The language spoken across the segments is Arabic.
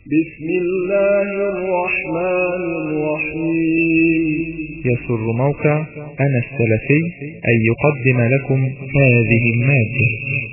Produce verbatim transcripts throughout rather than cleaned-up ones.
بسم الله الرحمن الرحيم. يسر موقع أنا السلفي أن يقدم لكم هذه المادة.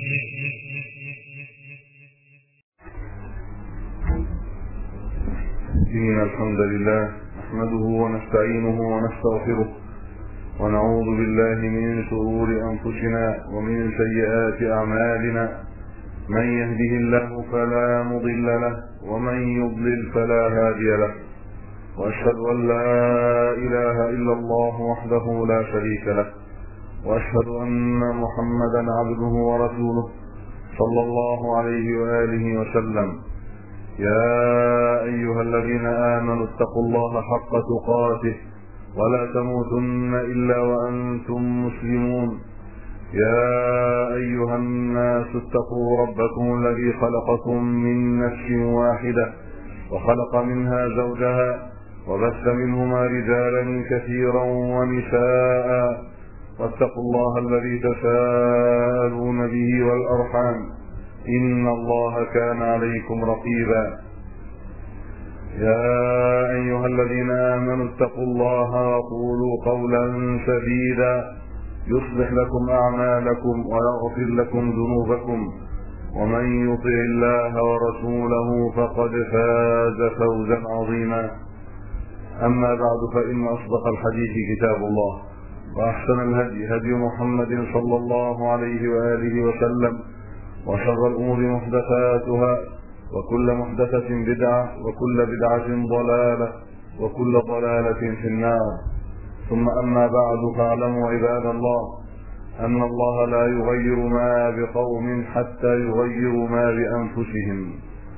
إن الحمد لله نحمده ونستعينه ونستغفره ونعوذ بالله من شرور أنفسنا ومن سيئات أعمالنا، من يهده الله فلا مضل له ومن يضلل فلا هادي له، وأشهد أن لا إله إلا الله وحده لا شريك له، وأشهد أن محمدا عبده ورسوله صلى الله عليه وآله وسلم. يا أيها الذين آمنوا اتقوا الله حق تقاته ولا تموتن إلا وأنتم مسلمون. يا أيها الناس اتقوا ربكم الذي خلقكم من نفس واحدة وخلق منها زوجها وبث منهما رجالا كثيرا ونساء، واتقوا الله الذي تساءلون به والأرحام إن الله كان عليكم رقيبا. يا أيها الذين آمنوا اتقوا الله وقولوا قولا سديدا يصلح لكم أعمالكم ويغفر لكم ذنوبكم، ومن يطع الله ورسوله فقد فاز فوزا عظيما. أما بعد، فإن أصدق الحديث كتاب الله، وأحسن الهدي هدي محمد صلى الله عليه وآله وسلم، وشر الأمور محدثاتها، وكل محدثة بدعة، وكل بدعة ضلالة، وكل ضلالة في النار. ثم أما بعد، فاعلموا عباد الله أن الله لا يغير ما بقوم حتى يغيروا ما بأنفسهم،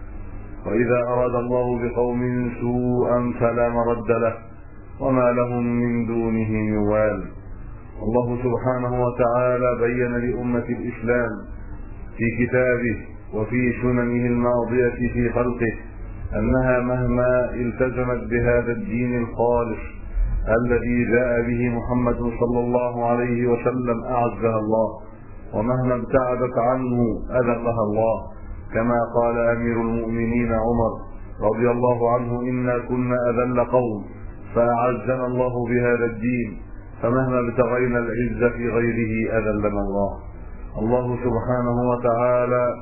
وإذا أراد الله بقوم سوءا فلا مرد له وما لهم من دونه من وال. الله سبحانه وتعالى بين لأمة الإسلام في كتابه وفي سننه الماضية في خلقه أنها مهما التزمت بهذا الدين الخالص الذي جاء به محمد صلى الله عليه وسلم أعزها الله، ومهما ابتعدت عنه أذلها الله، كما قال أمير المؤمنين عمر رضي الله عنه: إنا كنا أذل قوم فأعزنا الله بهذا الدين، فمهما ابتغينا العز في غيره أذلنا الله. الله سبحانه وتعالى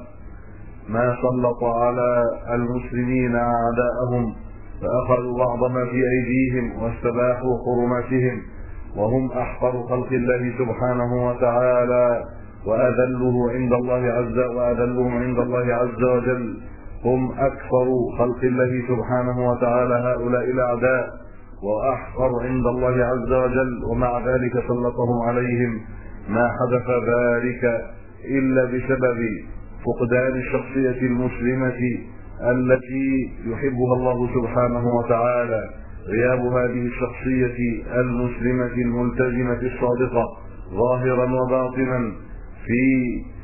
ما سلط على المسلمين أعداءهم فأخذوا بعض ما في أيديهم واستباحوا حرماتهم، وهم أحقر خلق الله سبحانه وتعالى، وأذله عند الله عز وأذلهم عند الله عز وجل. هم أكثر خلق الله سبحانه وتعالى هؤلاء الأعداء، وأحقر عند الله عز وجل، ومع ذلك سلطهم عليهم. ما حدث ذلك إلا بسبب فقدان الشخصية المسلمة التي يحبها الله سبحانه وتعالى، غياب هذه الشخصية المسلمة الملتزمة الصادقة ظاهرا وباطنا في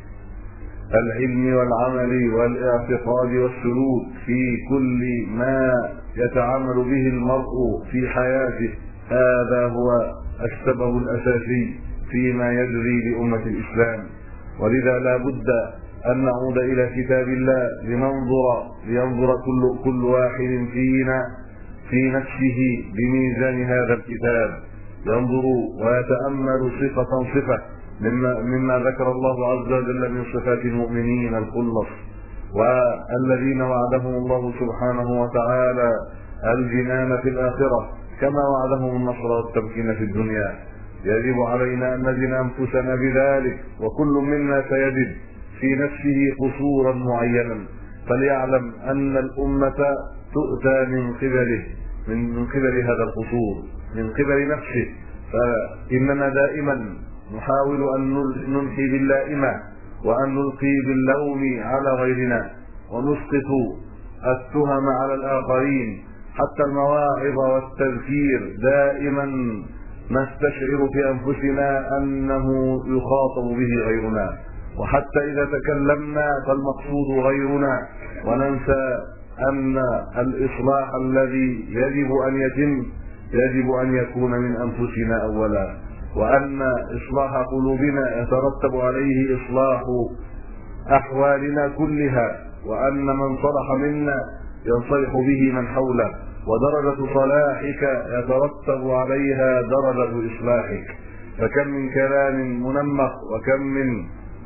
العلم والعمل والاعتقاد والسلوك، في كل ما يتعامل به المرء في حياته. هذا هو السبب الأساسي فيما يجري لأمة الإسلام. ولذا لا بد أن نعود إلى كتاب الله لننظر لينظر كل, كل واحد فينا في نفسه بميزان هذا الكتاب، ينظر ويتأمل صفة صفة مما, مما ذكر الله عز وجل من صفات المؤمنين الخلص، والذين وعدهم الله سبحانه وتعالى الجنان في الآخرة، كما وعدهم النصر والتمكين في الدنيا. يجب علينا أن نزن أنفسنا بذلك، وكل منا سيجد في نفسه قصورا معينا، فليعلم أن الأمة تؤتى من قبله من قبل هذا القصور، من قبل نفسه. فإننا دائما نحاول أن ننحي باللائمة وأن نلقي باللوم على غيرنا، ونسقط التهم على الآخرين. حتى المواعظ والتذكير دائما نستشعر في أنفسنا أنه يخاطب به غيرنا، وحتى إذا تكلمنا فالمقصود غيرنا، وننسى أن الإصلاح الذي يجب أن يتم يجب أن يكون من أنفسنا أولا، وأن إصلاح قلوبنا يترتب عليه إصلاح أحوالنا كلها، وأن من صلح منا ينصلح به من حوله، ودرجة صلاحك يترتب عليها درجة إصلاحك. فكم من كلام منمق، وكم من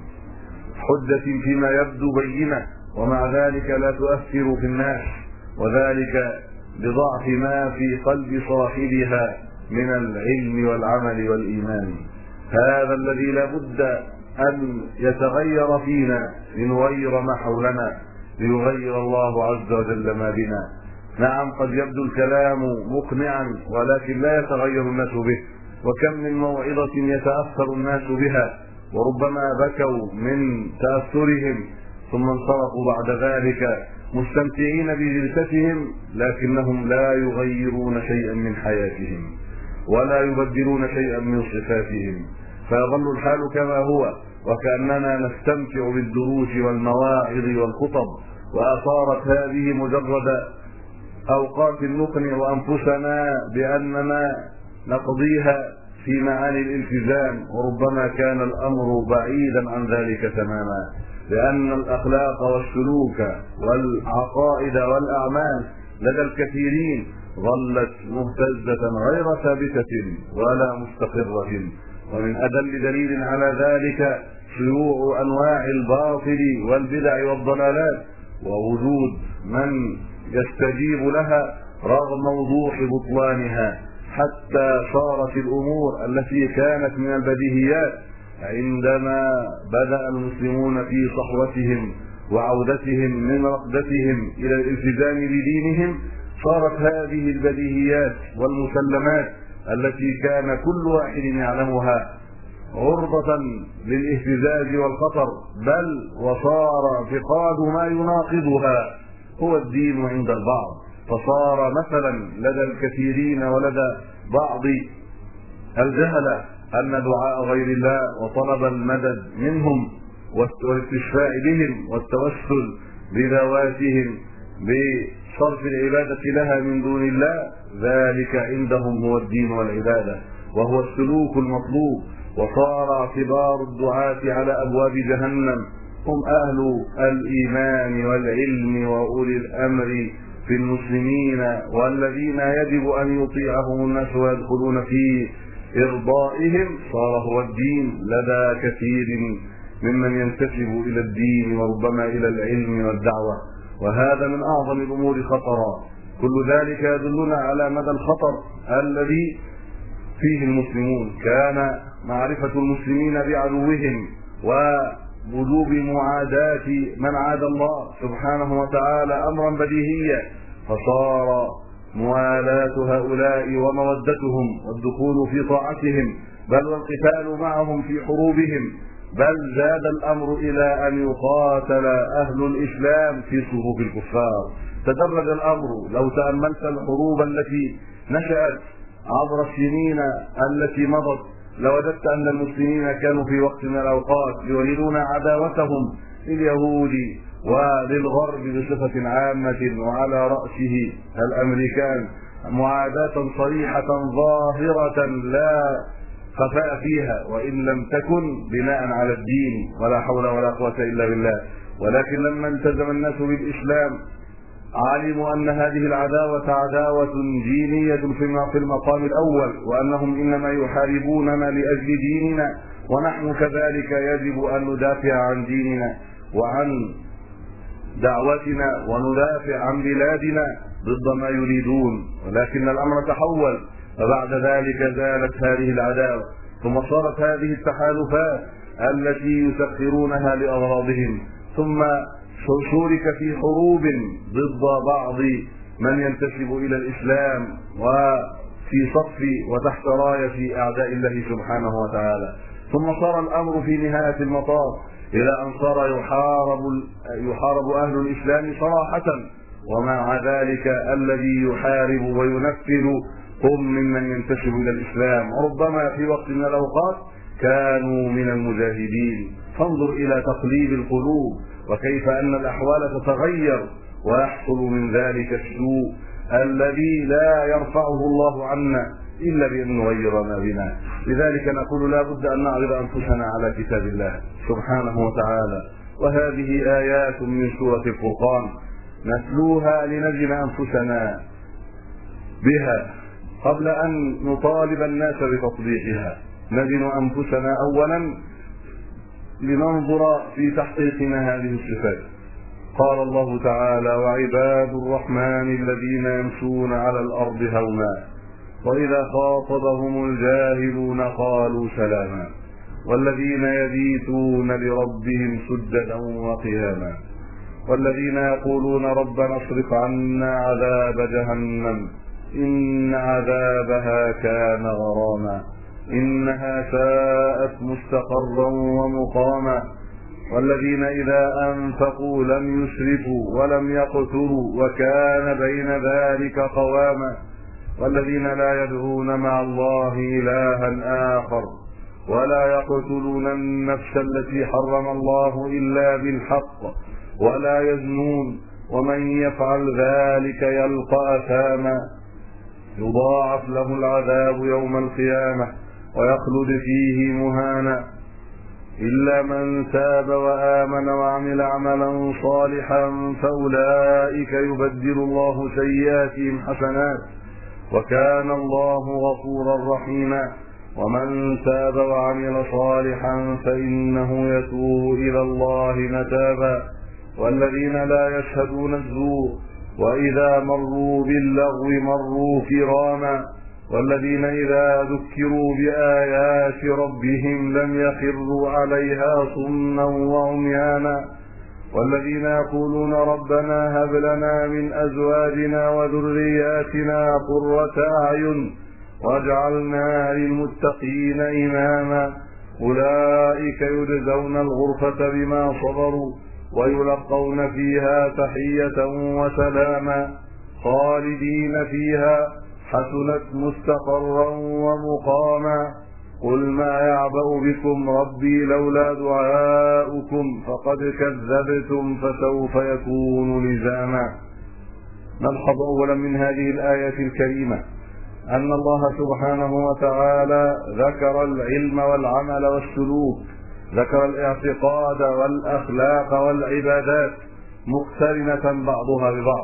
حجة فيما يبدو بينة ومع ذلك لا تؤثر في الناس، وذلك لضعف ما في قلب صاحبها من العلم والعمل والإيمان. هذا الذي لا بد أن يتغير فينا لنغير ما حولنا، ليغير الله عز وجل ما بنا. نعم، قد يبدو الكلام مقنعا ولكن لا يتغير الناس به، وكم من موعظة يتأثر الناس بها وربما بكوا من تأثرهم ثم انصرفوا بعد ذلك مستمتعين بجلستهم، لكنهم لا يغيرون شيئا من حياتهم ولا يبدلون شيئا من صفاتهم، فيظل الحال كما هو، وكأننا نستمتع بالدروس والمواعظ والخطب، وأصارت هذه مجرد أوقات نقنع أنفسنا بأننا نقضيها في معاني الالتزام، وربما كان الأمر بعيدا عن ذلك تماما، لأن الأخلاق والسلوك والعقائد والأعمال لدى الكثيرين ظلت مهتزة غير ثابتة ولا مستقرة. ومن أدل دليل على ذلك شيوع أنواع الباطل والبدع والضلالات، ووجود من يستجيب لها رغم وضوح بطلانها، حتى صارت الأمور التي كانت من البديهيات عندما بدأ المسلمون في صحوتهم وعودتهم من رقدتهم إلى الالتزام بدينهم، صارت هذه البديهيات والمسلمات التي كان كل واحد يعلمها عرضة للاهتزاز والخطر، بل وصار اعتقاد ما يناقضها هو الدين عند البعض، فصار مثلا لدى الكثيرين ولدى بعض الجهلة أن دعاء غير الله وطلب المدد منهم والاستشفاء بهم والتوسل بذواتهم بصرف العبادة لها من دون الله، ذلك عندهم هو الدين والعبادة وهو السلوك المطلوب. وصار اعتبار الدعاة على أبواب جهنم هم أهل الإيمان والعلم وأولي الأمر في المسلمين، والذين يجب أن يطيعهم الناس ويدخلون في إرضائهم، صار هو الدين لدى كثير ممن ينتسب إلى الدين وربما إلى العلم والدعوة، وهذا من أعظم الأمور خطرا. كل ذلك يدلنا على مدى الخطر الذي فيه المسلمون. كان معرفة المسلمين بعدوهم ووجوب معاداة من عاد الله سبحانه وتعالى أمرا بديهيا، فصار موالاة هؤلاء ومودتهم والدخول في طاعتهم بل والقتال معهم في حروبهم، بل زاد الأمر إلى أن يقاتل أهل الإسلام في صفوف الكفار. تدرج الأمر. لو تأملت الحروب التي نشأت عبر السنين التي مضت لوجدت أن المسلمين كانوا في وقت من الأوقات يعلنون عداوتهم لليهود وللغرب بصفة عامة، وعلى رأسه الأمريكان، معاداة صريحة ظاهرة لا خفاء فيها، وإن لم تكن بناء على الدين، ولا حول ولا قوة إلا بالله. ولكن لما التزم الناس بالإسلام علموا أن هذه العداوة عداوة دينية في المقام الأول، وأنهم إنما يحاربوننا لأجل ديننا، ونحن كذلك يجب أن ندافع عن ديننا وعن دعوتنا وندافع عن بلادنا ضد ما يريدون. ولكن الأمر تحول، فبعد ذلك زالت هذه العداوة، ثم صارت هذه التحالفات التي يسخرونها لأغراضهم، ثم شورك في حروب ضد بعض من ينتسب إلى الإسلام وفي صف وتحت راية أعداء الله سبحانه وتعالى. ثم صار الأمر في نهاية المطاف إلى أن صار يحارب يحارب أهل الإسلام صراحة، ومع ذلك الذي يحارب وينفذ هم ممن ينتسب إلى الإسلام، وربما في وقت من الأوقات كانوا من المجاهدين. فانظر إلى تقليب القلوب وكيف أن الأحوال تتغير ويحصل من ذلك السوء الذي لا يرفعه الله عنا إلا بأن نغير ما بنا. لذلك نقول لا بد أن نعرض أنفسنا على كتاب الله سبحانه وتعالى، وهذه آيات من سورة الفرقان نتلوها لنجد أنفسنا بها قبل أن نطالب الناس بتطبيقها. نجد أنفسنا أولا لننظر في تحقيقنا هذه الصفات. قال الله تعالى: وعباد الرحمن الذين يمشون على الأرض هونا وإذا خاطبهم الجاهلون قالوا سلاما والذين يبيتون لربهم سجدا وقياما والذين يقولون ربنا اصرف عنا عذاب جهنم إن عذابها كان غراما إنها ساءت مستقرا ومقاما والذين إذا أنفقوا لم يسرفوا ولم يقتروا وكان بين ذلك قواما والذين لا يدعون مع الله إلها آخر ولا يقتلون النفس التي حرم الله إلا بالحق ولا يزنون ومن يفعل ذلك يلقى أثاما يضاعف له العذاب يوم القيامة ويخلد فيه مهانا إلا من تاب وآمن وعمل عملا صالحا فأولئك يبدل الله سيئاتهم حسنات وكان الله غفورا رحيما ومن تاب وعمل صالحا فإنه يتوب إلى الله متابا والذين لا يشهدون الزور وإذا مروا باللغو مروا كراما والذين إذا ذكروا بآيات ربهم لم يخروا عليها صما وعميانا والذين يقولون ربنا هب لنا من أزواجنا وذرياتنا قرة أعين واجعلنا للمتقين إماما أولئك يجزون الغرفة بما صبروا ويلقون فيها تحية وسلاما خالدين فيها حسنت مستقرا ومقاما قل ما يعبأ بكم ربي لولا دعاؤكم فقد كذبتم فسوف يكون لزاما. نلحظ أولا من هذه الآية الكريمة أن الله سبحانه وتعالى ذكر العلم والعمل والسلوك، ذكر الاعتقاد والأخلاق والعبادات مقترنة بعضها ببعض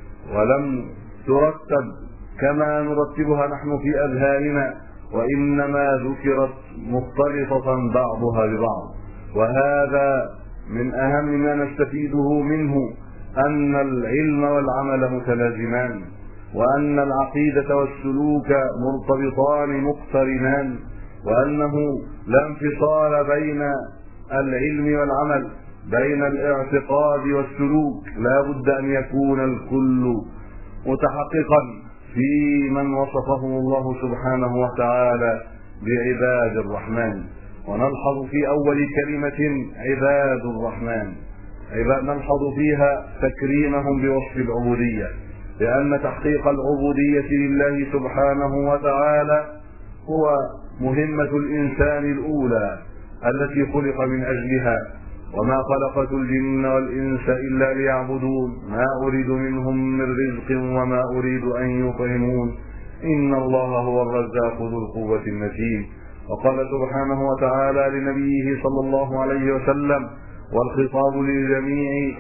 ولم ترتب كما نرتبها نحن في أذهاننا، وإنما ذكرت مختلطة بعضها ببعض. وهذا من أهم ما نستفيده منه أن العلم والعمل متلازمان، وأن العقيدة والسلوك مرتبطان مقترنان، وأنه لا انفصال بين العلم والعمل، بين الاعتقاد والسلوك، لا بد أن يكون الكل متحققا في من وصفه الله سبحانه وتعالى بعباد الرحمن. ونلحظ في أول كلمة عباد الرحمن عباد نلحظ فيها تكريمهم بوصف العبودية، لأن تحقيق العبودية لله سبحانه وتعالى هو مهمة الإنسان الأولى التي خلق من أجلها. وما خلقت الجن والإنس إلا ليعبدون ما أريد منهم من رزق وما أريد أن يطعمون إن الله هو الرزاق ذو القوة المتين. وقال سبحانه وتعالى لنبيه صلى الله عليه وسلم والخطاب لجميع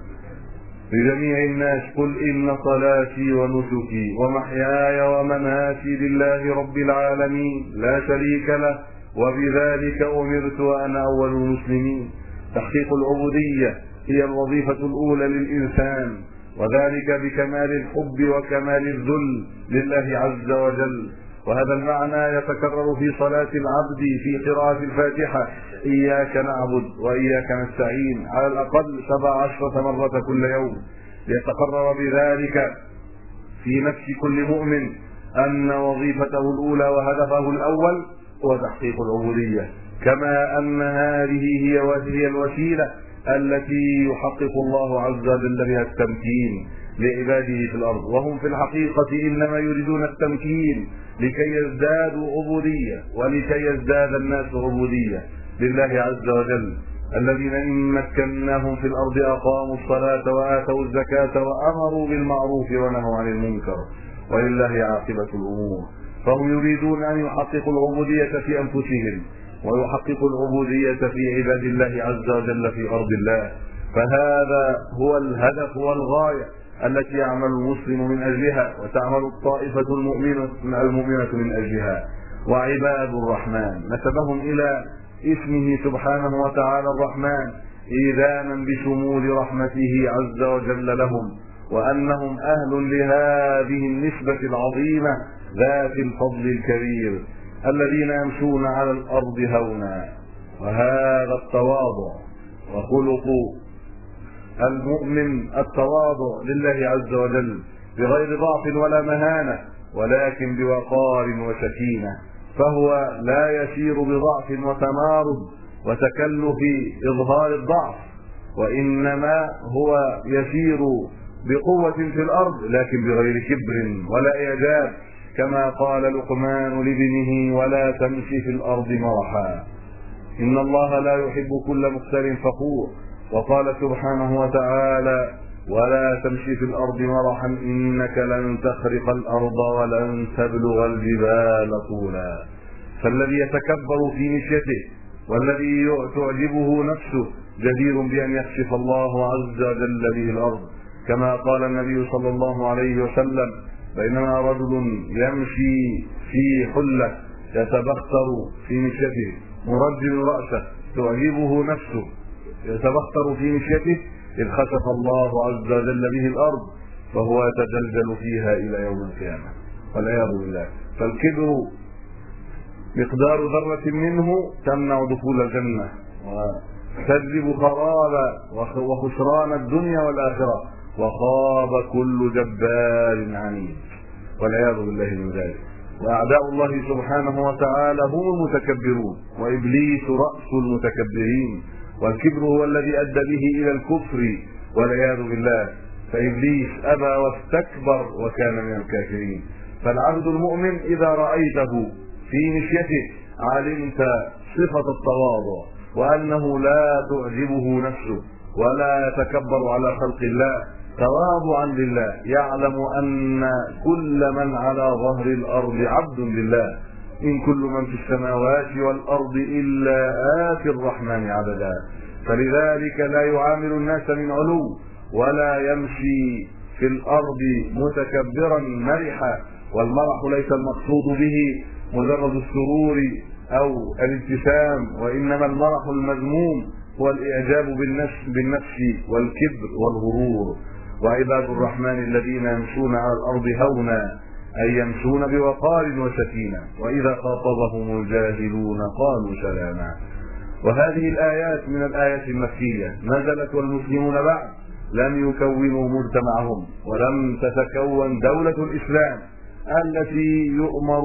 لجميع الناس قل إن صلاتي ونسكي ومحياي ومماتي لله رب العالمين لا شريك له وبذلك أمرت وأنا أول المسلمين. تحقيق العبودية هي الوظيفة الأولى للإنسان، وذلك بكمال الحب وكمال الذل لله عز وجل. وهذا المعنى يتكرر في صلاة العبد في قراءة الفاتحة إياك نعبد وإياك نستعين على الأقل سبع عشرة مرة كل يوم، ليتقرر بذلك في نفس كل مؤمن أن وظيفته الأولى وهدفه الأول هو تحقيق العبودية، كما أن هذه هي هي الوسيلة التي يحقق الله عز وجل بها التمكين لعباده في الأرض. وهم في الحقيقة إنما يريدون التمكين لكي يزدادوا عبودية ولكي يزداد الناس عبودية لله عز وجل، الذين إن مكناهم في الأرض أقاموا الصلاة وآتوا الزكاة وأمروا بالمعروف ونهوا عن المنكر ولله عاقبة الأمور. فهم يريدون أن يحققوا العبودية في أنفسهم ويحققوا العبودية في عباد الله عز وجل في أرض الله، فهذا هو الهدف والغاية التي يعمل المسلم من أجلها وتعمل الطائفة المؤمنة المؤمنة من أجلها. وعباد الرحمن نسبهم إلى اسمه سبحانه وتعالى الرحمن إيذانا بشمول رحمته عز وجل لهم، وأنهم أهل لهذه النسبة العظيمة ذات الفضل الكبير الذين يمشون على الأرض هونا. وهذا التواضع وخلق المؤمن التواضع لله عز وجل بغير ضعف ولا مهانة، ولكن بوقار وسكينة، فهو لا يسير بضعف وتمارض وتكلف إظهار الضعف، وإنما هو يسير بقوة في الأرض لكن بغير كبر ولا إعجاب، كما قال لقمان لابنه: ولا تمشي في الأرض مرحا إن الله لا يحب كل مختال فخور. وقال سبحانه وتعالى: ولا تمشي في الأرض مرحا إنك لن تخرق الأرض ولن تبلغ الجبال طولا. فالذي يتكبر في مشيته والذي تعجبه نفسه جدير بأن يكشف الله عز وجل به الأرض، كما قال النبي صلى الله عليه وسلم: بينما رجل يمشي في حلة يتبختر في مشيته مرجل رأسه تعجبه نفسه يتبختر في مشيته إذ خسف الله عز وجل به الأرض فهو يتجلجل فيها إلى يوم القيامة والعياذ بالله. فالكبر مقدار ذرة منه تمنع دخول الجنة وتجلب خراب وخسران الدنيا والآخرة، وخاب كل جبار عنيد والعياذ بالله من ذلك. وأعداء الله سبحانه وتعالى هم المتكبرون، وإبليس رأس المتكبرين، والكبر هو الذي أدى به إلى الكفر والعياذ بالله، فإبليس أبى واستكبر وكان من الكافرين. فالعبد المؤمن إذا رأيته في مشيته علمت صفة التواضع، وأنه لا تعجبه نفسه ولا يتكبر على خلق الله، تواضعا لله، يعلم أن كل من على ظهر الأرض عبد لله، إن كل من في السماوات والأرض إلا آتي الرحمن عبدا. فلذلك لا يعامل الناس من علو ولا يمشي في الأرض متكبرا مرحا. والمرح ليس المقصود به مجرد السرور أو الابتسام، وإنما المرح المذموم هو الإعجاب بالنفس, بالنفس والكبر والغرور. وعباد الرحمن الذين يمشون على الأرض هونا أي يمشون بوقار وسكينة، وإذا خاطبهم الجاهلون قالوا سلاما. وهذه الآيات من الآيات المكية نزلت والمسلمون بعد لم يكونوا مجتمعهم، ولم تتكون دولة الإسلام التي يؤمر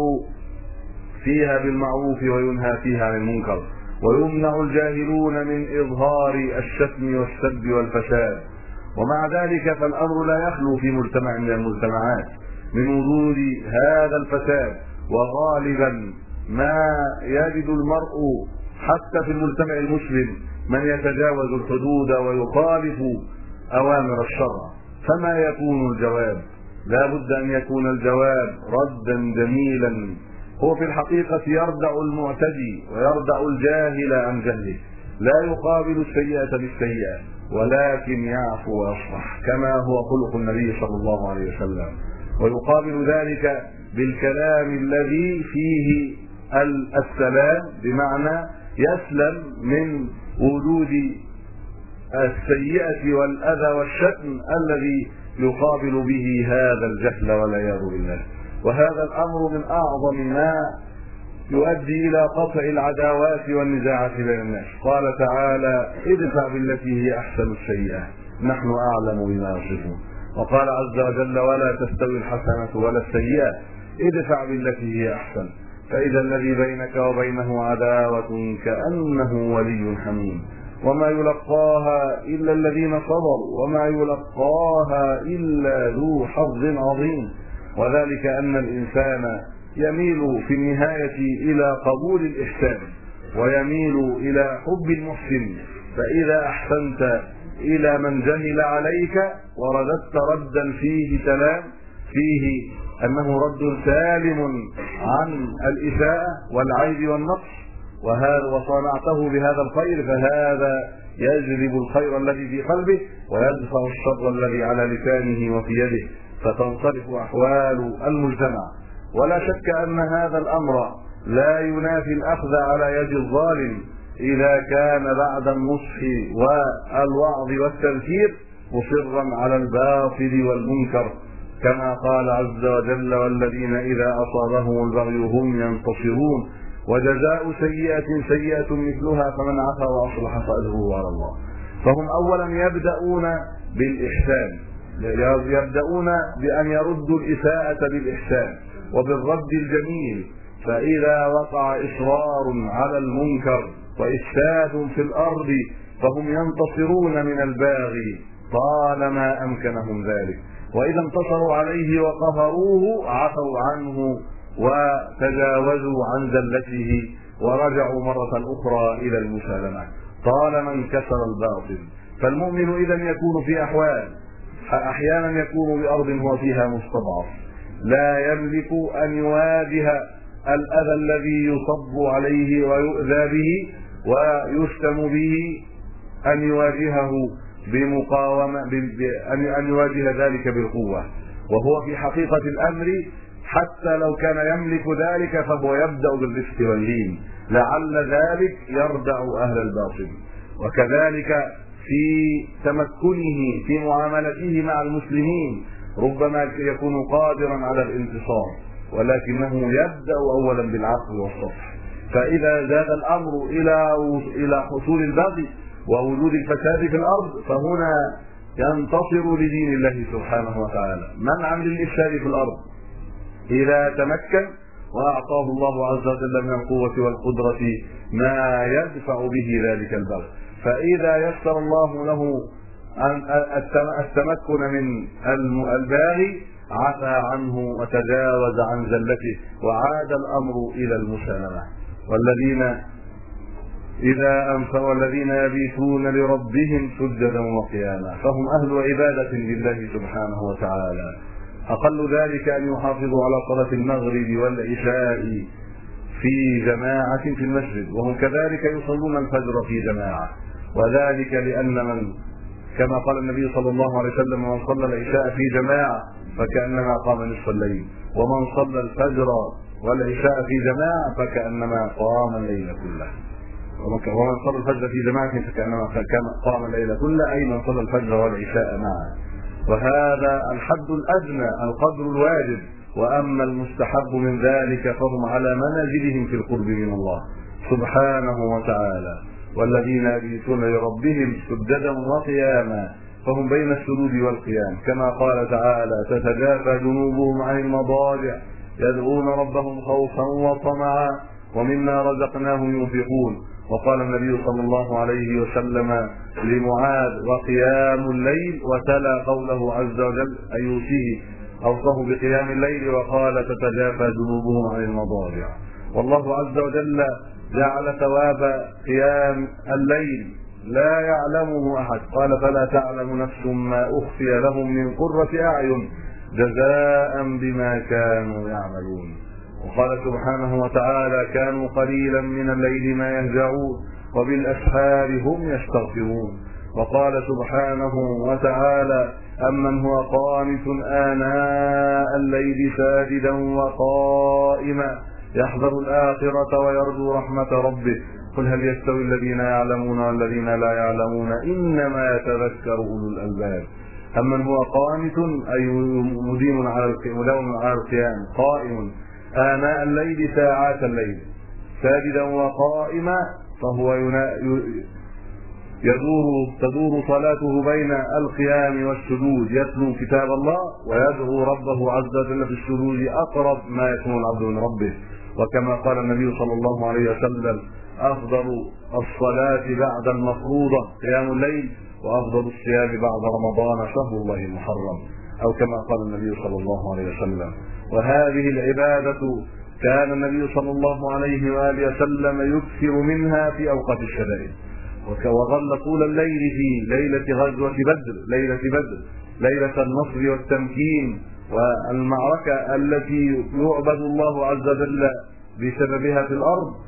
فيها بالمعروف وينهى فيها عن المنكر، ويمنع الجاهلون من إظهار الشتم والسب والفساد. ومع ذلك فالأمر لا يخلو في مجتمع من المجتمعات من وجود هذا الفساد، وغالبا ما يجد المرء حتى في المجتمع المسلم من يتجاوز الحدود ويخالف أوامر الشرع. فما يكون الجواب؟ لا بد أن يكون الجواب ردا جميلا، هو في الحقيقة يردع المعتدي ويردع الجاهل عن جهله، لا يقابل السيئة بالسيئة ولكن يعفو ويصفح كما هو خلق النبي صلى الله عليه وسلم، ويقابل ذلك بالكلام الذي فيه السلام، بمعنى يسلم من وجود السيئة والأذى والشتم الذي يقابل به هذا الجهل والعياذ بالله. وهذا الأمر من أعظم ما يؤدي إلى قطع العداوات والنزاعات بين الناس. قال تعالى: ادفع بالتي هي أحسن السيئة نحن أعلم بما يصفون. وقال عز وجل: ولا تستوي الحسنة ولا السيئة ادفع بالتي هي أحسن فإذا الذي بينك وبينه عداوة كأنه ولي حميم وما يلقاها إلا الذين صبروا وما يلقاها إلا ذو حظ عظيم. وذلك أن الإنسان يميل في النهاية إلى قبول الإحسان ويميل إلى حب المحسن، فإذا أحسنت إلى من جهل عليك ورددت ردا فيه سلام، فيه أنه رد سالم عن الإساءة والعيب والنقص، وهذا وصانعته بهذا الخير فهذا يجلب الخير الذي في قلبه ويدفع الشر الذي على لسانه وفي يده، فتنصرف أحوال المجتمع. ولا شك أن هذا الأمر لا ينافي الأخذ على يد الظالم إذا كان بعد النصح والوعظ والتذكير مصرا على الباطل والمنكر، كما قال عز وجل: والذين إذا أصابهم البغي هم ينتصرون وجزاء سيئة سيئة مثلها فمن عفا وأصلح فأجره على الله. فهم أولا يبدأون بالإحسان، يبدأون بأن يردوا الإساءة بالإحسان وبالرد الجميل. فإذا وقع إصرار على المنكر وإفساد في الأرض فهم ينتصرون من الباغي طالما أمكنهم ذلك، وإذا انتصروا عليه وقهروه عفوا عنه وتجاوزوا عن زلته ورجعوا مرة أخرى إلى المسالمة طالما انكسر الباطل. فالمؤمن إذا يكون في أحوال، أحيانا يكون بأرض هو فيها مستضعف لا يملك أن يواجه الأذى الذي يصب عليه ويؤذى به ويشتم به، أن يواجهه بمقاومة، أن يواجه ذلك بالقوة، وهو في حقيقة الأمر حتى لو كان يملك ذلك فهو يبدأ بالرفق واللين لعل ذلك يردع أهل الباطل. وكذلك في تمكنه في معاملته مع المسلمين ربما يكون قادرا على الانتصار، ولكنه يبدأ أولا بالعقل والصفح. فإذا زاد الأمر إلى إلى حصول البغي ووجود الفساد في الأرض فهنا ينتصر لدين الله سبحانه وتعالى منعا للإفساد في الأرض إذا تمكن وأعطاه الله عز وجل من القوة والقدرة ما يدفع به ذلك البغي. فإذا يسر الله له التمكن من الباغي عفى عنه وتجاوز عن زلته وعاد الأمر إلى المسالمة. والذين إذا أنفوا والذين يبيتون لربهم سجدا وقياما فهم أهل عبادة لله سبحانه وتعالى. أقل ذلك أن يحافظوا على صلاة المغرب والعشاء في جماعة في المسجد، وهم كذلك يصلون الفجر في جماعة، وذلك لأن من كما قال النبي صلى الله عليه وسلم: من صلى العشاء في جماعة فكأنما قام نصف الليل، ومن صلى الفجر والعشاء في جماعة فكأنما قام الليل كله. ومن صلى الفجر في جماعة فكأنما قام الليل كله، أي من صلى الفجر والعشاء معا. وهذا الحد الأدنى القدر الواجب، وأما المستحب من ذلك فهم على منازلهم في القرب من الله سبحانه وتعالى. والذين يبيتون لربهم سجدا وقياما فهم بين السجود والقيام، كما قال تعالى: تتجافى جنوبهم عن المضاجع يدعون ربهم خوفا وطمعا ومما رزقناهم ينفقون. وقال النبي صلى الله عليه وسلم لمعاذ: وقيام الليل، وتلا قوله عز وجل أن يوصيه أوصاه بقيام الليل وقال: تتجافى جنوبهم عن المضاجع. والله عز وجل جعل ثواب قيام الليل لا يعلمه أحد، قال: فلا تعلم نفس ما أخفي لهم من قرة أعين جزاء بما كانوا يعملون. وقال سبحانه وتعالى: كانوا قليلا من الليل ما يهجعون وبالأسحار هم يستغفرون. وقال سبحانه وتعالى: أمن هو قانت آناء الليل ساجدا وقائما يحذر الآخرة ويرجو رحمة ربه قل هل يستوي الذين يعلمون والذين لا يعلمون إنما يتذكر أولو الألباب. أمن هو قانت أي مدين على مداوم على القيام قائم آناء الليل ساعات الليل ساجدا وقائما فهو يدور تدور صلاته بين القيام والسجود، يتلو كتاب الله ويدعو ربه عز وجل في السجود أقرب ما يكون العبد من ربه. وكما قال النبي صلى الله عليه وسلم: أفضل الصلاة بعد المفروضة قيام الليل، وأفضل الصيام بعد رمضان شهر الله المحرم، أو كما قال النبي صلى الله عليه وسلم. وهذه العبادة كان النبي صلى الله عليه وآله وسلم يكثر منها في أوقات الشدائد، وظل طول الليل في ليلة غزوة بدر ليلة بدر ليلة النصر والتمكين والمعركة التي يعبد الله عز وجل بسببها في الأرض،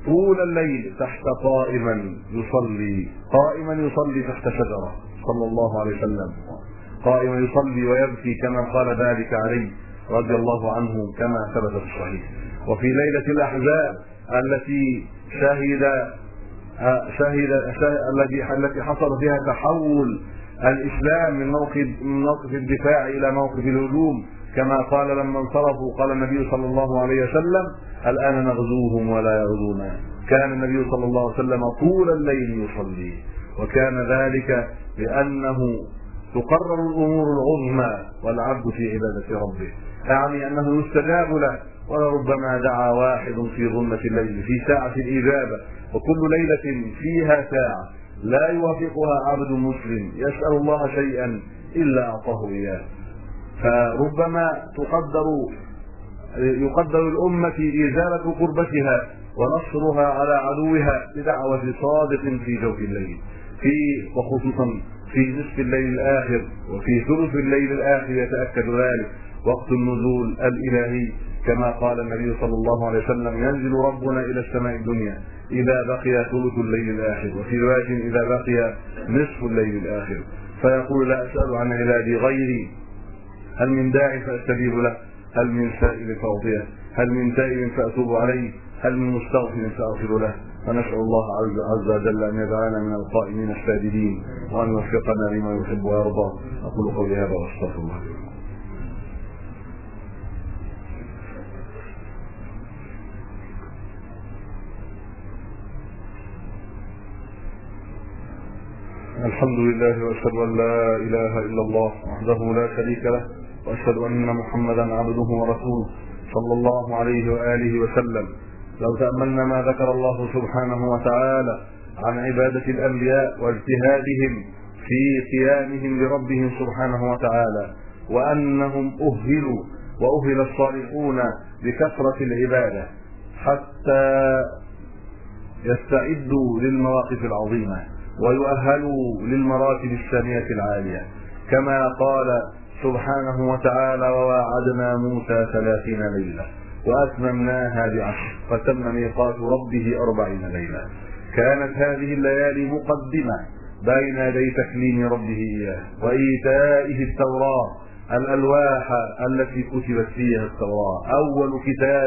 طول الليل تحت قائما يصلي قائما يصلي تحت شجرة صلى الله عليه وسلم، قائما يصلي ويبكي كما قال ذلك علي رضي الله عنه كما ثبت في الصحيح. وفي ليلة الأحزاب التي شهد شهد التي التي حصل فيها تحول الإسلام من موقف من موقف الدفاع إلى موقف الهجوم، كما قال لما انصرفوا قال النبي صلى الله عليه وسلم: الآن نغزوهم ولا يغزونا. كان النبي صلى الله عليه وسلم طول الليل يصلي، وكان ذلك لأنه تقرر الأمور العظمى والعبد في عبادة ربه، يعني أنه يستجاب له. ولربما دعا واحد في ظلمة الليل في ساعة الإجابة، وكل ليلة فيها ساعة لا يوافقها عبد مسلم يسأل الله شيئا إلا أعطاه إياه. فربما تقدر يقدر الأمة إزالة كربتها ونصرها على عدوها بدعوة صادق في جوف الليل، في وخصوصا في نصف الليل الآخر وفي ثلث الليل الآخر يتأكد ذلك وقت النزول الإلهي، كما قال النبي صلى الله عليه وسلم: ينزل ربنا إلى السماء الدنيا إذا بقي ثلث الليل الآخر، وفي رواية إذا بقي نصف الليل الآخر، فيقول: لا أسأل عن عبادي غيري، هل من داع فأستجيب له، هل من سائل فأعطيه، هل من تائب فأتوب عليه، هل من مستغفر فأغفر له. فنسأل الله عز وجل أن يجعلنا من القائمين الساجدين، وأن يوفقنا لما يحب ويرضى. أقول قولي هذا وأستغفر الله. الحمد لله، واشهد ان لا اله الا الله وحده لا شريك له، واشهد ان محمدا عبده ورسوله صلى الله عليه واله وسلم. لو تأملنا ما ذكر الله سبحانه وتعالى عن عبادة الانبياء واجتهادهم في قيامهم لربهم سبحانه وتعالى، وانهم اهلوا واهل الصالحون بكثرة العبادة حتى يستعدوا للمواقف العظيمة ويؤهلوا للمراتب السامية العالية، كما قال سبحانه وتعالى: وواعدنا موسى ثلاثين ليلة وأتممناها بعشر فتم ميقات ربه أربعين ليلة. كانت هذه الليالي مقدمة بين يدي تكليم ربه إياه وإيتائه التوراة، الألواح التي كتبت فيها التوراة، أول كتاب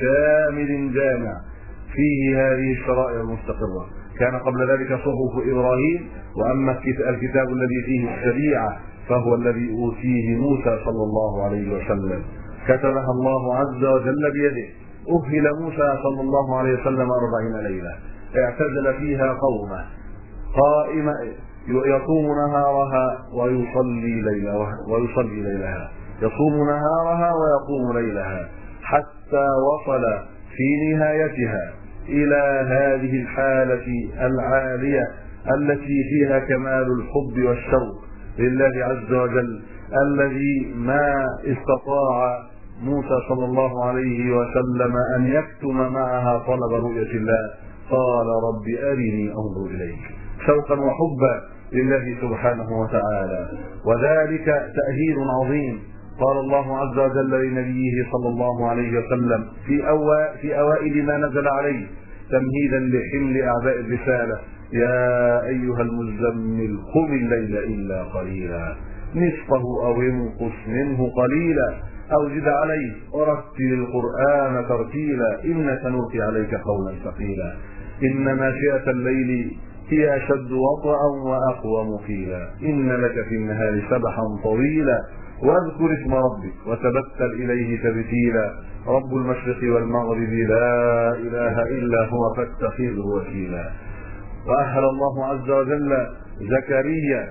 شامل جامع فيه هذه الشرائع المستقرة. كان قبل ذلك صحف إبراهيم، وأما الكتاب الذي فيه الشريعة فهو الذي أوتيه موسى صلى الله عليه وسلم، كتبها الله عز وجل بيده. أهل موسى صلى الله عليه وسلم أربعين ليلة، اعتزل فيها قومه قائمة يصوم نهارها ويصلي ليلها ويصلي ليلها يصوم نهارها ويقوم ليلها، حتى وصل في نهايتها إلى هذه الحالة العالية التي فيها كمال الحب والشوق لله عز وجل، الذي ما استطاع موسى صلى الله عليه وسلم أن يكتم معها طلب رؤية الله. قال: رب أرني أنظر إليك، شوقا وحبا لله سبحانه وتعالى. وذلك تأهيل عظيم. قال الله عز وجل لنبيه صلى الله عليه وسلم في, أو... في أوائل ما نزل عليه تمهيدا لحمل أعباء الرسالة: يا أيها المزمل قم الليل إلا قليلا نصفه أو انقص منه قليلا أو زد عليه ورتل القرآن ترتيلا إن سنلقي عليك قولا ثقيلا إن ناشئة الليل هي أشد وطئا وأقوم قيلا إن لك في النهار سبحا طويلا واذكر اسم ربك وتبتل إليه تبتيلا رب المشرق والمغرب لا إله إلا هو فاتخذه وكيلا. وأهل الله عز وجل زكريا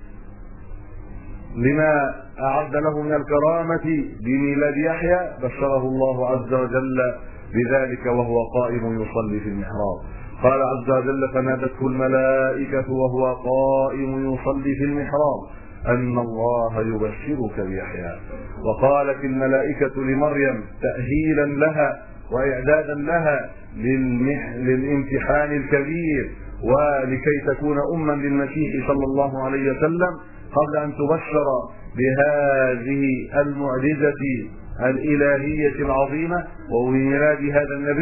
لما أعد له من الكرامة بميلاد يحيى، بشره الله عز وجل بذلك وهو قائم يصلي في المحراب. قال عز وجل: فنادته الملائكة وهو قائم يصلي في المحراب أن الله يبشرك بيحيى. وقالت الملائكة لمريم تأهيلا لها وإعدادا لها للامتحان الكبير ولكي تكون أما للمسيح صلى الله عليه وسلم، قبل أن تبشر بهذه المعجزة الإلهية العظيمة وبميلاد هذا النبي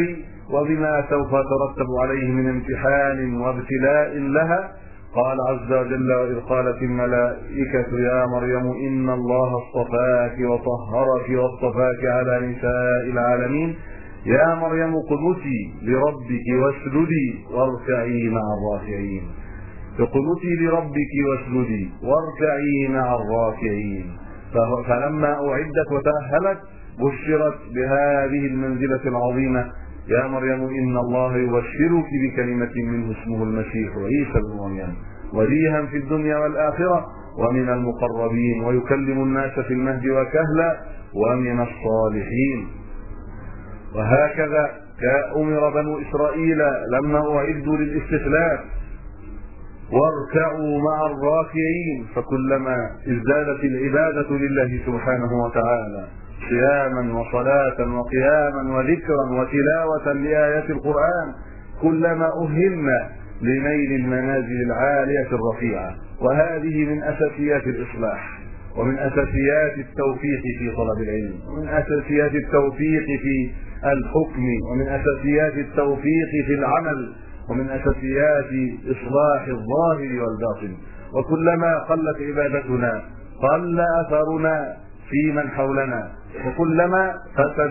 وبما سوف يترتب عليه من امتحان وابتلاء لها. قال عز وجل: وإذ قالت الملائكة يا مريم إن الله اصطفاك وطهرك واصطفاك على نساء العالمين يا مريم اقنتي لربك واسجدي واركعي مع الراكعين. اقنتي لربك واسجدي واركعي مع الراكعين. فلما أعدت وتأهلت بشرت بهذه المنزلة العظيمة: يا مريم إن الله يبشرك بكلمة منه اسمه المسيح عيسى بن مريم وجيها في الدنيا والآخرة ومن المقربين ويكلم الناس في المهد وكهلا ومن الصالحين. وهكذا أمر بنو إسرائيل لما أعدوا للاستخلاف: واركعوا مع الراكعين. فكلما ازدادت العبادة لله سبحانه وتعالى صياما وصلاة وقياما وذكرا وتلاوة لآيات القرآن كلما أهلنا لنيل المنازل العالية الرفيعة. وهذه من أساسيات الإصلاح ومن أساسيات التوفيق في طلب العلم ومن أساسيات التوفيق في الحكم ومن أساسيات التوفيق في العمل ومن أساسيات إصلاح الظاهر والباطن. وكلما قلت عبادتنا قل أثرنا في من حولنا، وكلما فسد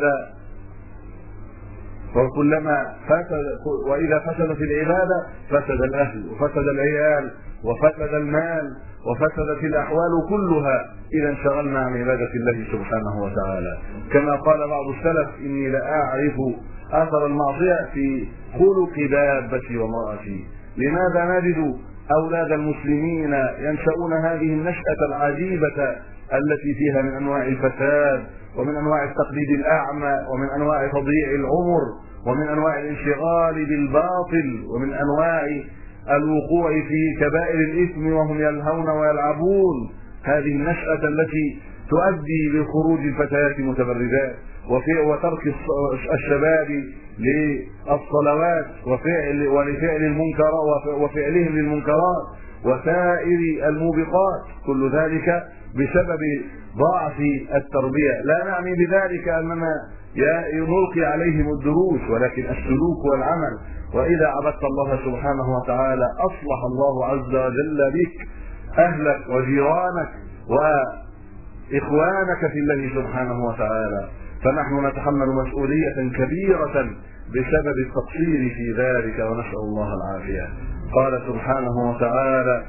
وكلما فسد وإذا فسدت العبادة فسد الأهل وفسد العيال وفسد المال وفسدت الأحوال كلها إذا انشغلنا عن عبادة الله سبحانه وتعالى. كما قال بعض السلف: إني لأعرف أثر المعصية في خلق دابتي ومرأتي. لماذا نجد أولاد المسلمين ينشؤون هذه النشأة العجيبة التي فيها من أنواع الفساد ومن أنواع التقليد الأعمى ومن أنواع تضييع العمر ومن أنواع الانشغال بالباطل ومن أنواع الوقوع في كبائر الإثم وهم يلهون ويلعبون؟ هذه النشأة التي تؤدي لخروج الفتيات متبرجات وترك الشباب للصلوات وفعل ولفعل المنكرات وفعلهم للمنكرات وسائر الموبقات، كل ذلك بسبب ضعف التربية. لا نعني بذلك أننا نلقي عليهم الدروس، ولكن السلوك والعمل. وإذا عبدت الله سبحانه وتعالى أصلح الله عز وجل بك أهلك وجيرانك وإخوانك في الله سبحانه وتعالى. فنحن نتحمل مسؤولية كبيرة بسبب التقصير في ذلك، ونسأل الله العافية. قال سبحانه وتعالى: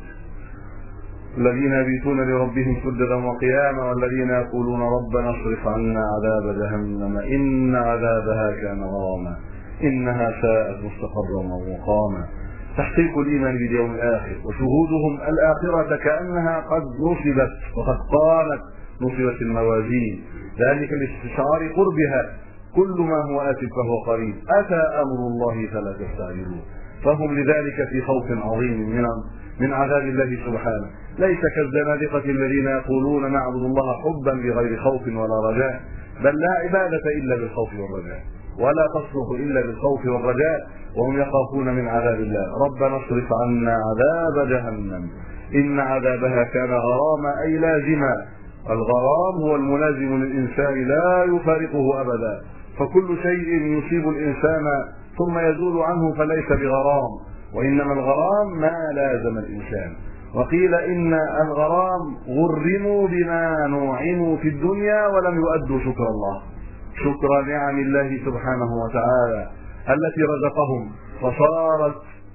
الذين يبيتون لربهم سجدا وقياما والذين يقولون ربنا اصرف عنا عذاب جهنم إن عذابها كان غراما إنها ساءت مستقرا ومقاما. تحقيق الإيمان باليوم الآخر وشهودهم الآخرة كأنها قد نصبت وقد قامت نصبت الموازين، ذلك لاستشعار قربها. كل ما هو آت فهو قريب، أتى أمر الله فلا تستعجلوه. فهم لذلك في خوف عظيم من من عذاب الله سبحانه. ليس كالزنادقة الذين يقولون نعبد الله حبا بغير خوف ولا رجاء، بل لا عبادة إلا بالخوف والرجاء، ولا تصلح إلا بالخوف والرجاء، وهم يخافون من عذاب الله. ربنا اصرف عنا عذاب جهنم إن عذابها كان غراما أي لازما. الغرام هو الملازم للإنسان لا يفارقه أبدا، فكل شيء يصيب الإنسان ثم يزول عنه فليس بغرام، وإنما الغرام ما لازم الإنسان. وقيل إن الغرام غرموا بما نوعموا في الدنيا ولم يؤدوا شكر الله، شكر نعم الله سبحانه وتعالى التي رزقهم، فصارت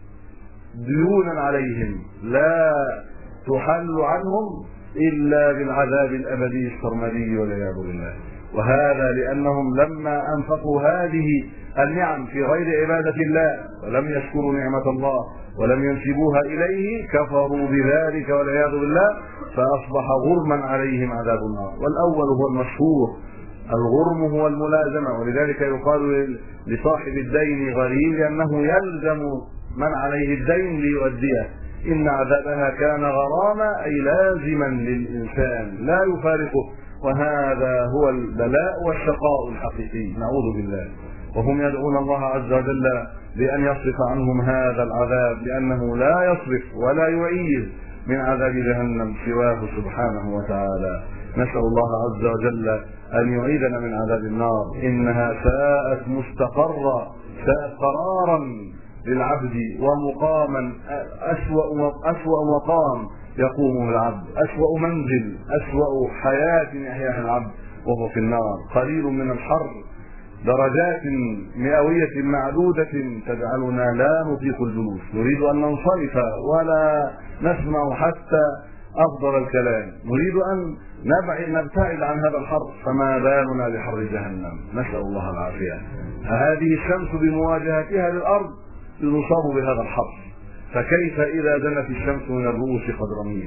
ديونا عليهم لا تحل عنهم إلا بالعذاب الأبدي السرمدي والعياذ بالله. وهذا لأنهم لما أنفقوا هذه النعم في غير عبادة الله ولم يشكروا نعمة الله ولم ينسبوها إليه كفروا بذلك والعياذ بالله، فأصبح غرما عليهم عذاب النار. والأول هو المشهور، الغرم هو الملازمة، ولذلك يقال لصاحب الدين غريم لأنه يلزم من عليه الدين ليؤديه. إن عذابها كان غراما أي لازما للإنسان لا يفارقه، وهذا هو البلاء والشقاء الحقيقي، نعوذ بالله. وهم يدعون الله عز وجل بأن يصرف عنهم هذا العذاب، لأنه لا يصرف ولا يعيذ من عذاب جهنم سواه سبحانه وتعالى. نسأل الله عز وجل أن يعيذنا من عذاب النار، إنها ساءت مستقرا ساءت قرارا للعبد ومقاما أسوأ أسوأ مقام يقومه العبد، أسوأ منزل، أسوأ حياة يحياها العبد وهو في النار. قليل من الحر درجات مئوية معدودة تجعلنا لا نطيق الجلوس، نريد أن ننصرف ولا نسمع حتى أفضل الكلام، نريد أن نبعد نبتعد عن هذا الحر، فما بالنا بحر جهنم، نسأل الله العافية. هذه الشمس بمواجهتها للأرض نصاب بهذا الحر، فكيف إذا دنت الشمس من الرؤوس قدر ميل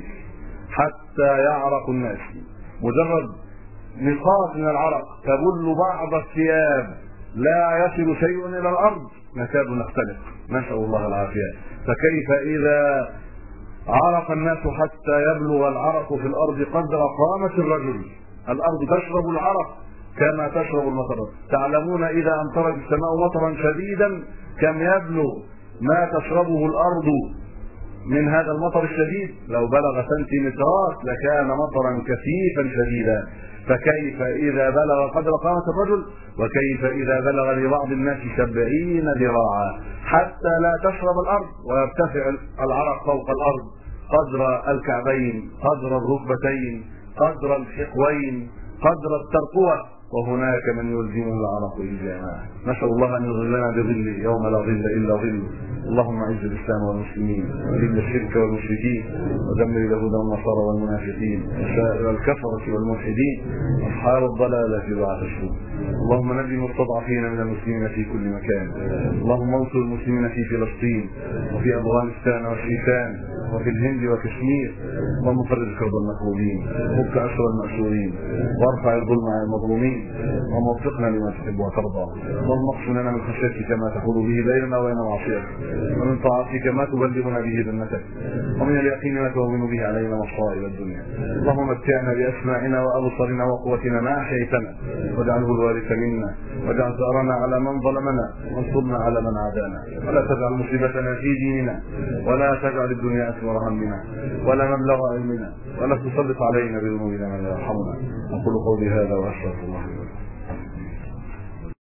حتى يعرق الناس، مجرد نقاط من العرق تبل بعض الثياب لا يصل شيء إلى الأرض نكاد نختلق، نسأل الله العافية. فكيف إذا عرق الناس حتى يبلغ العرق في الأرض قدر قامة الرجل، الأرض تشرب العرق كما تشرب المطر. تعلمون إذا أمطرت السماء مطرا شديدا كم يبلغ ما تشربه الأرض من هذا المطر الشديد؟ لو بلغ سنتيمترات لكان مطرا كثيفا شديدا. فكيف إذا بلغ قدر قامة الرجل، وكيف إذا بلغ لبعض الناس سبعين ذراعا حتى لا تشرب الأرض ويرتفع العرق فوق الأرض قدر الكعبين، قدر الركبتين، قدر الحقوين، قدر الترقوة، وهناك من يلزمه العرق إلزاما. نسأل الله أن يظلنا بظله يوم لا ظل إلا ظله. اللهم أعز الإسلام والمسلمين، وذل الشرك والمشركين، ودمر اليهود والنصارى والمنافقين، وسائر الكفرة والملحدين، أصحاب الضلالة بعد الشر. اللهم نجي المستضعفين من المسلمين في كل مكان. اللهم انصر المسلمين في فلسطين وفي أفغانستان وشيشان وفي الهند وكشمير. اللهم فرج كرب المكروبين، فك أسر المأسورين، وارفع الظلم عن المظلومين، اللهم وفقنا لما تحب وترضى. اللهم اقسم لنا من خشيتك ما تحول به بيننا وبين معصيتك، ومن طاعتك ما تبلغنا به جنتك، ومن اليقين ما تهون به علينا مصائب الدنيا. اللهم متعنا بأسماعنا وأبصارنا وقوتنا ما أحييتنا، واجعله الوارث منا، واجعل ثأرنا على من ظلمنا، وانصرنا على من عادانا، ولا تجعل مصيبتنا في ديننا، ولا تجعل الدنيا أكبر همنا ولا مبلغ علمنا، ولا تسلط علينا بذنوبنا من لا يرحمنا. أقول قولي هذا وأستغفر الله لي ولكم.